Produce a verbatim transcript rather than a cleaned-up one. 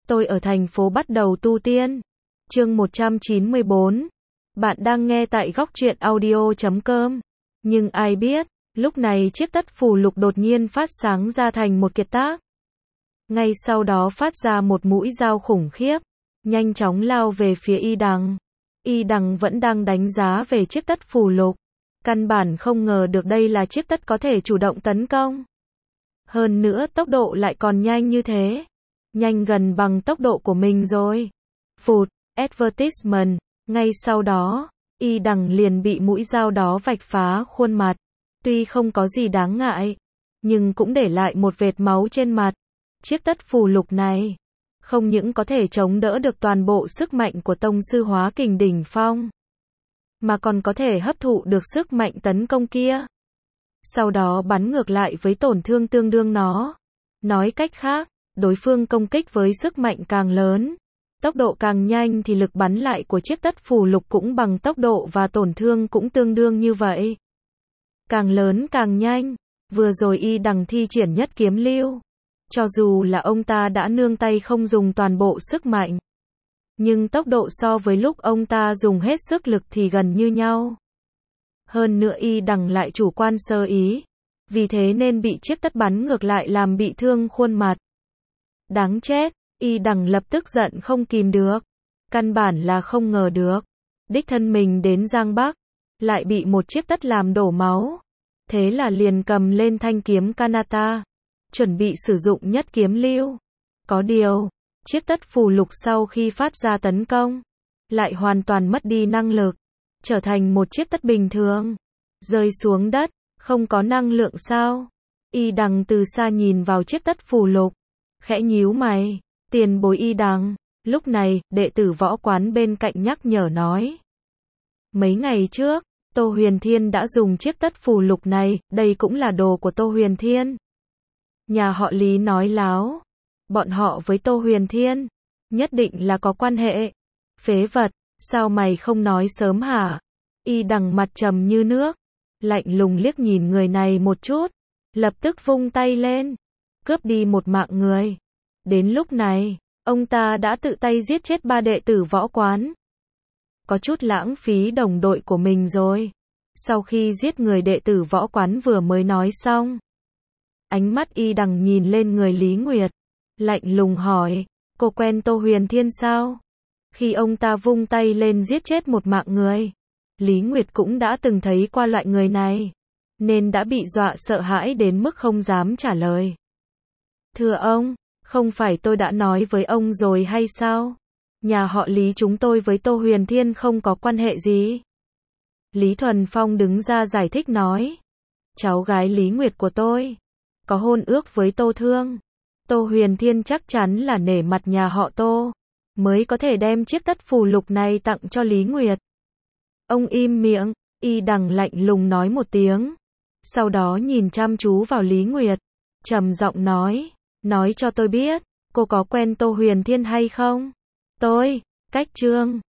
Tôi ở thành phố bắt đầu tu tiên. Chương một trăm chín mươi bốn. Bạn đang nghe tại góc truyện audio chấm com. Nhưng ai biết, lúc này chiếc tất phù lục đột nhiên phát sáng ra thành một kiệt tác. Ngay sau đó phát ra một mũi dao khủng khiếp, nhanh chóng lao về phía Y Đằng. Y Đằng vẫn đang đánh giá về chiếc tất phù lục. Căn bản không ngờ được đây là chiếc tất có thể chủ động tấn công. Hơn nữa tốc độ lại còn nhanh như thế. Nhanh gần bằng tốc độ của mình rồi. Phụt, advertisement. Ngay sau đó, Y Đằng liền bị mũi dao đó vạch phá khuôn mặt. Tuy không có gì đáng ngại, nhưng cũng để lại một vệt máu trên mặt. Chiếc tất phù lục này không những có thể chống đỡ được toàn bộ sức mạnh của tông sư hóa kình đỉnh phong, mà còn có thể hấp thụ được sức mạnh tấn công kia. Sau đó bắn ngược lại với tổn thương tương đương nó. Nói cách khác, đối phương công kích với sức mạnh càng lớn, tốc độ càng nhanh thì lực bắn lại của chiếc tất phù lục cũng bằng tốc độ và tổn thương cũng tương đương như vậy. Càng lớn càng nhanh. Vừa rồi Y Đằng thi triển nhất kiếm lưu. Cho dù là ông ta đã nương tay không dùng toàn bộ sức mạnh, nhưng tốc độ so với lúc ông ta dùng hết sức lực thì gần như nhau. Hơn nữa Y Đằng lại chủ quan sơ ý, vì thế nên bị chiếc tất bắn ngược lại làm bị thương khuôn mặt. Đáng chết, Y Đằng lập tức giận không kìm được. Căn bản là không ngờ được. Đích thân mình đến Giang Bắc, lại bị một chiếc tất làm đổ máu. Thế là liền cầm lên thanh kiếm Kanata, chuẩn bị sử dụng nhất kiếm lưu. Có điều, chiếc tất phù lục sau khi phát ra tấn công, lại hoàn toàn mất đi năng lực, trở thành một chiếc tất bình thường, rơi xuống đất, không có năng lượng sao? Y Đằng từ xa nhìn vào chiếc tất phù lục, khẽ nhíu mày. Tiền bối Y Đằng. Lúc này, đệ tử võ quán bên cạnh nhắc nhở nói. Mấy ngày trước, Tô Huyền Thiên đã dùng chiếc tất phù lục này, đây cũng là đồ của Tô Huyền Thiên. Nhà họ Lý nói láo. Bọn họ với Tô Huyền Thiên, nhất định là có quan hệ. Phế vật, sao mày không nói sớm hả? Y Đằng mặt trầm như nước, lạnh lùng liếc nhìn người này một chút, lập tức vung tay lên, cướp đi một mạng người. Đến lúc này, ông ta đã tự tay giết chết ba đệ tử võ quán. Có chút lãng phí đồng đội của mình rồi. Sau khi giết người đệ tử võ quán vừa mới nói xong, ánh mắt Y Đằng nhìn lên người Lý Nguyệt, lạnh lùng hỏi, cô quen Tô Huyền Thiên sao? Khi ông ta vung tay lên giết chết một mạng người, Lý Nguyệt cũng đã từng thấy qua loại người này, nên đã bị dọa sợ hãi đến mức không dám trả lời. Thưa ông, không phải tôi đã nói với ông rồi hay sao? Nhà họ Lý chúng tôi với Tô Huyền Thiên không có quan hệ gì. Lý Thuần Phong đứng ra giải thích nói. Cháu gái Lý Nguyệt của tôi có hôn ước với Tô Thương. Tô Huyền Thiên chắc chắn là nể mặt nhà họ Tô, mới có thể đem chiếc tất phù lục này tặng cho Lý Nguyệt. Ông im miệng, Y Đằng lạnh lùng nói một tiếng. Sau đó nhìn chăm chú vào Lý Nguyệt, trầm giọng nói. Nói cho tôi biết, cô có quen Tô Huyền Thiên hay không? Tôi, cách trương.